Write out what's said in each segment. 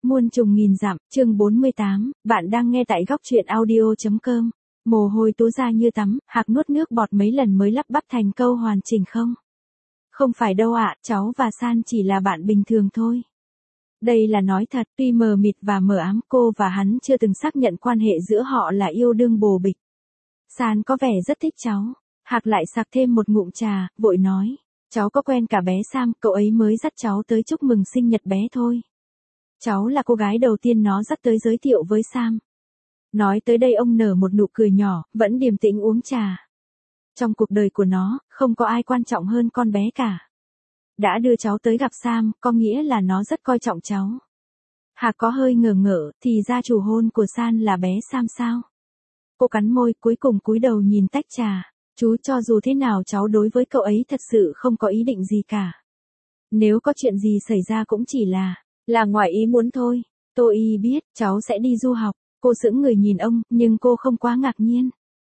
Muôn trùng nghìn dặm, chương 48, bạn đang nghe tại góc truyện audio.com. Mồ hôi túa ra như tắm, Hạc nuốt nước bọt mấy lần mới lắp bắp thành câu hoàn chỉnh không. Không phải đâu ạ, cháu và San chỉ là bạn bình thường thôi. Đây là nói thật, tuy mờ mịt và mờ ám, cô và hắn chưa từng xác nhận quan hệ giữa họ là yêu đương bồ bịch. San có vẻ rất thích cháu. Hạc lại sặc thêm một ngụm trà, vội nói. Cháu có quen cả bé Sam, cậu ấy mới dắt cháu tới chúc mừng sinh nhật bé thôi. Cháu là cô gái đầu tiên nó dắt tới giới thiệu với Sam. Nói tới đây ông nở một nụ cười nhỏ, vẫn điềm tĩnh uống trà. Trong cuộc đời của nó, không có ai quan trọng hơn con bé cả. Đã đưa cháu tới gặp Sam, có nghĩa là nó rất coi trọng cháu. Hạc có hơi ngờ ngợ, thì ra chủ hôn của San là bé Sam sao? Cô cắn môi, cuối cùng cúi đầu nhìn tách trà. Chú cho dù thế nào cháu đối với cậu ấy thật sự không có ý định gì cả. Nếu có chuyện gì xảy ra cũng chỉ là ngoài ý muốn thôi. Tô Y biết, cháu sẽ đi du học. Cô sững người nhìn ông, nhưng cô không quá ngạc nhiên.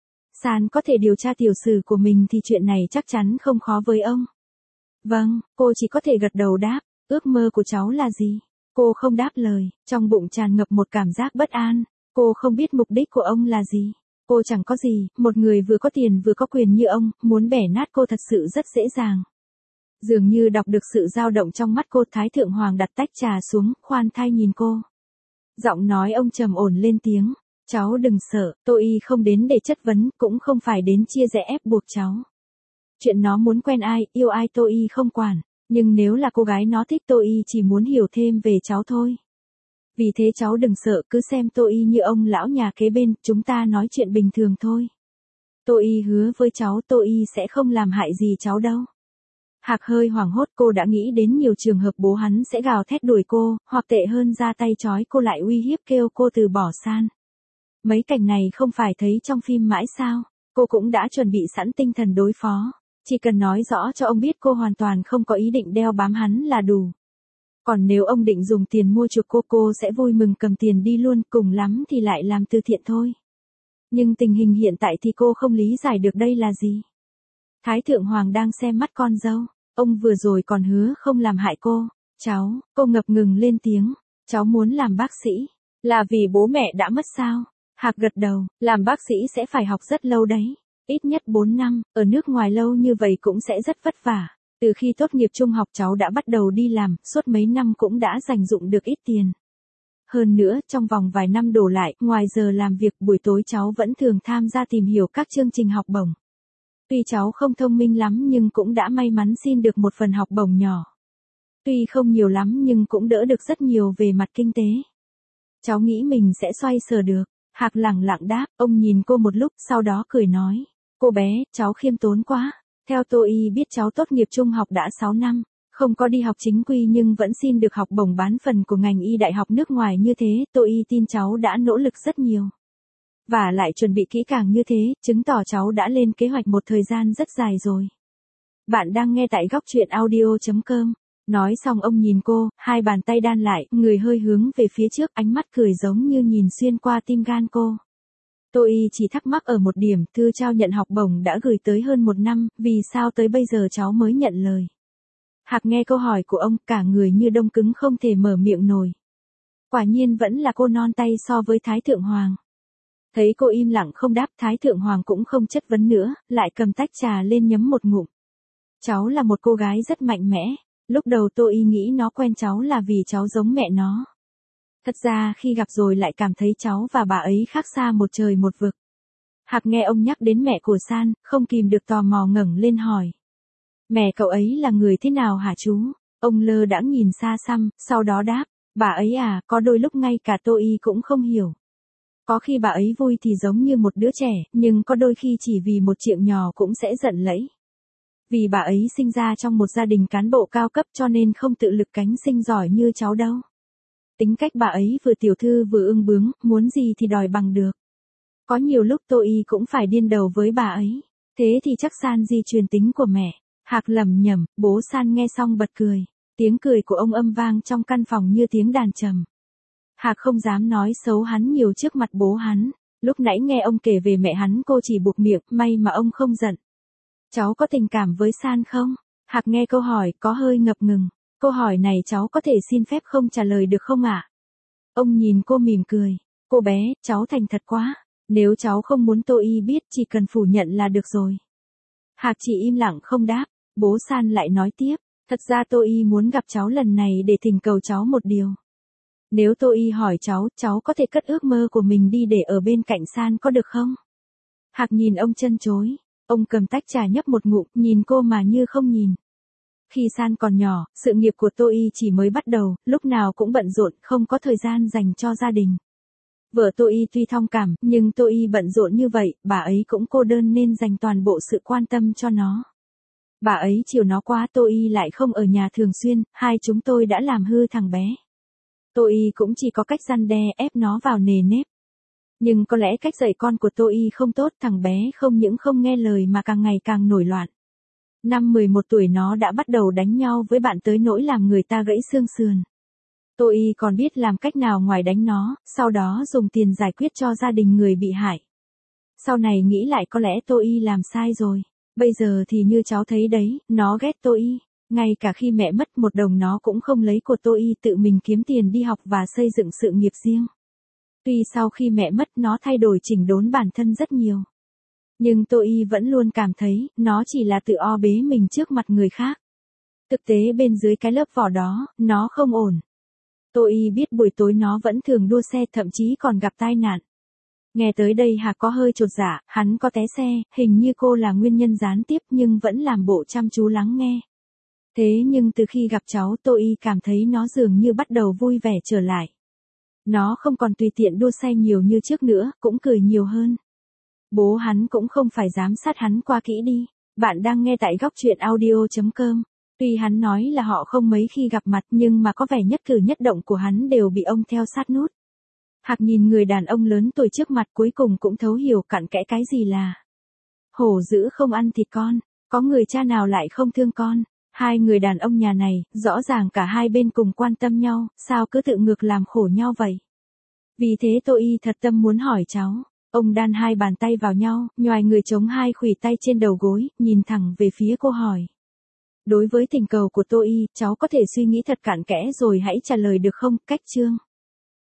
San có thể điều tra tiểu sử của mình thì chuyện này chắc chắn không khó với ông. Vâng, cô chỉ có thể gật đầu đáp. Ước mơ của cháu là gì? Cô không đáp lời, trong bụng tràn ngập một cảm giác bất an. Cô không biết mục đích của ông là gì. Cô chẳng có gì, một người vừa có tiền vừa có quyền như ông, muốn bẻ nát cô thật sự rất dễ dàng. Dường như đọc được sự dao động trong mắt cô, Thái Thượng Hoàng đặt tách trà xuống, khoan thai nhìn cô. Giọng nói ông trầm ổn lên tiếng. Cháu đừng sợ, Tô Y không đến để chất vấn, cũng không phải đến chia rẽ ép buộc cháu. Chuyện nó muốn quen ai, yêu ai Tô Y không quản, nhưng nếu là cô gái nó thích Tô Y chỉ muốn hiểu thêm về cháu thôi. Vì thế cháu đừng sợ, cứ xem Tô Y như ông lão nhà kế bên, chúng ta nói chuyện bình thường thôi. Tô Y hứa với cháu Tô Y sẽ không làm hại gì cháu đâu. Hạc hơi hoảng hốt, cô đã nghĩ đến nhiều trường hợp bố hắn sẽ gào thét đuổi cô, hoặc tệ hơn ra tay trói cô lại uy hiếp kêu cô từ bỏ San. Mấy cảnh này không phải thấy trong phim mãi sao, cô cũng đã chuẩn bị sẵn tinh thần đối phó. Chỉ cần nói rõ cho ông biết cô hoàn toàn không có ý định đeo bám hắn là đủ. Còn nếu ông định dùng tiền mua chuộc cô sẽ vui mừng cầm tiền đi luôn, cùng lắm thì lại làm từ thiện thôi. Nhưng tình hình hiện tại thì cô không lý giải được đây là gì. Thái Thượng Hoàng đang xem mắt con dâu, ông vừa rồi còn hứa không làm hại cô. Cháu, cô ngập ngừng lên tiếng, cháu muốn làm bác sĩ, là vì bố mẹ đã mất sao? Hạc gật đầu, làm bác sĩ sẽ phải học rất lâu đấy, ít nhất 4 năm, ở nước ngoài lâu như vậy cũng sẽ rất vất vả. Từ khi tốt nghiệp trung học cháu đã bắt đầu đi làm, suốt mấy năm cũng đã dành dụm được ít tiền. Hơn nữa, trong vòng vài năm đổ lại, ngoài giờ làm việc buổi tối cháu vẫn thường tham gia tìm hiểu các chương trình học bổng. Tuy cháu không thông minh lắm nhưng cũng đã may mắn xin được một phần học bổng nhỏ. Tuy không nhiều lắm nhưng cũng đỡ được rất nhiều về mặt kinh tế. Cháu nghĩ mình sẽ xoay sở được. Hạc lẳng lặng đáp, ông nhìn cô một lúc, sau đó cười nói. Cô bé, cháu khiêm tốn quá. Theo Tô Y biết cháu tốt nghiệp trung học đã 6 năm, không có đi học chính quy nhưng vẫn xin được học bổng bán phần của ngành y đại học nước ngoài như thế, Tô Y tin cháu đã nỗ lực rất nhiều. Và lại chuẩn bị kỹ càng như thế, chứng tỏ cháu đã lên kế hoạch một thời gian rất dài rồi. Bạn đang nghe tại góc truyện audio.com. Nói xong ông nhìn cô, hai bàn tay đan lại, người hơi hướng về phía trước, ánh mắt cười giống như nhìn xuyên qua tim gan cô. Tô Y chỉ thắc mắc ở một điểm, thư trao nhận học bổng đã gửi tới hơn 1 năm, vì sao tới bây giờ cháu mới nhận lời. Hạc nghe câu hỏi của ông, cả người như đông cứng không thể mở miệng nổi. Quả nhiên vẫn là cô non tay so với Thái Thượng Hoàng. Thấy cô im lặng không đáp, Thái Thượng Hoàng cũng không chất vấn nữa, lại cầm tách trà lên nhấm một ngụm. Cháu là một cô gái rất mạnh mẽ. Lúc đầu Tô Y nghĩ nó quen cháu là vì cháu giống mẹ nó. Thật ra khi gặp rồi lại cảm thấy cháu và bà ấy khác xa một trời một vực. Hạc nghe ông nhắc đến mẹ của San, không kìm được tò mò ngẩng lên hỏi. Mẹ cậu ấy là người thế nào hả chú? Ông lơ đãng nhìn xa xăm, sau đó đáp, bà ấy à, có đôi lúc ngay cả Tô Y cũng không hiểu. Có khi bà ấy vui thì giống như một đứa trẻ, nhưng có đôi khi chỉ vì một chuyện nhỏ cũng sẽ giận lẫy. Vì bà ấy sinh ra trong một gia đình cán bộ cao cấp cho nên không tự lực cánh sinh giỏi như cháu đâu. Tính cách bà ấy vừa tiểu thư vừa ương bướng, muốn gì thì đòi bằng được. Có nhiều lúc Tô Y cũng phải điên đầu với bà ấy. Thế thì chắc San di truyền tính của mẹ. Hạc lẩm nhẩm, bố San nghe xong bật cười. Tiếng cười của ông âm vang trong căn phòng như tiếng đàn trầm. Hạc không dám nói xấu hắn nhiều trước mặt bố hắn. Lúc nãy nghe ông kể về mẹ hắn cô chỉ buộc miệng, may mà ông không giận. Cháu có tình cảm với San không? Hạc nghe câu hỏi có hơi ngập ngừng. Câu hỏi này cháu có thể xin phép không trả lời được không ạ? Ông nhìn cô mỉm cười. Cô bé, cháu thành thật quá. Nếu cháu không muốn Tô Y biết chỉ cần phủ nhận là được rồi. Hạc chỉ im lặng không đáp. Bố San lại nói tiếp. Thật ra Tô Y muốn gặp cháu lần này để thỉnh cầu cháu một điều. Nếu Tô Y hỏi cháu có thể cất ước mơ của mình đi để ở bên cạnh San có được không? Hạc nhìn ông chân chối. Ông cầm tách trà nhấp một ngụm, nhìn cô mà như không nhìn. Khi San còn nhỏ, sự nghiệp của Tô Y chỉ mới bắt đầu, lúc nào cũng bận rộn, không có thời gian dành cho gia đình. Vợ Tô Y tuy thong cảm, nhưng Tô Y bận rộn như vậy, bà ấy cũng cô đơn nên dành toàn bộ sự quan tâm cho nó. Bà ấy chiều nó quá, Tô Y lại không ở nhà thường xuyên, hai chúng tôi đã làm hư thằng bé. Tô Y cũng chỉ có cách răn đe ép nó vào nề nếp. Nhưng có lẽ cách dạy con của Tô Y không tốt, thằng bé không những không nghe lời mà càng ngày càng nổi loạn. Năm 11 tuổi nó đã bắt đầu đánh nhau với bạn tới nỗi làm người ta gãy xương sườn. Tô Y còn biết làm cách nào ngoài đánh nó, sau đó dùng tiền giải quyết cho gia đình người bị hại. Sau này nghĩ lại có lẽ Tô Y làm sai rồi. Bây giờ thì như cháu thấy đấy, nó ghét Tô Y. Ngay cả khi mẹ mất một đồng nó cũng không lấy của Tô Y, tự mình kiếm tiền đi học và xây dựng sự nghiệp riêng. Tuy sau khi mẹ mất nó thay đổi chỉnh đốn bản thân rất nhiều. Nhưng Tô Y vẫn luôn cảm thấy, nó chỉ là tự o bế mình trước mặt người khác. Thực tế bên dưới cái lớp vỏ đó, nó không ổn. Tô Y biết buổi tối nó vẫn thường đua xe, thậm chí còn gặp tai nạn. Nghe tới đây Hạc có hơi chột dạ, hắn có té xe, hình như cô là nguyên nhân gián tiếp nhưng vẫn làm bộ chăm chú lắng nghe. Thế nhưng từ khi gặp cháu, Tô Y cảm thấy nó dường như bắt đầu vui vẻ trở lại. Nó không còn tùy tiện đua xe nhiều như trước nữa, cũng cười nhiều hơn. Bố hắn cũng không phải giám sát hắn qua kỹ đi. Bạn đang nghe tại góc truyện audio.com. Tuy hắn nói là họ không mấy khi gặp mặt nhưng mà có vẻ nhất cử nhất động của hắn đều bị ông theo sát nút. Hạc nhìn người đàn ông lớn tuổi trước mặt cuối cùng cũng thấu hiểu cặn kẽ cái gì là hổ dữ không ăn thịt con, có người cha nào lại không thương con. Hai người đàn ông nhà này, rõ ràng cả hai bên cùng quan tâm nhau, sao cứ tự ngược làm khổ nhau vậy? Vì thế Tô Y thật tâm muốn hỏi cháu. Ông đan hai bàn tay vào nhau, nhoài người chống hai khuỷu tay trên đầu gối, nhìn thẳng về phía cô hỏi. Đối với thỉnh cầu của Tô Y, cháu có thể suy nghĩ thật cặn kẽ rồi hãy trả lời được không? Cách chương.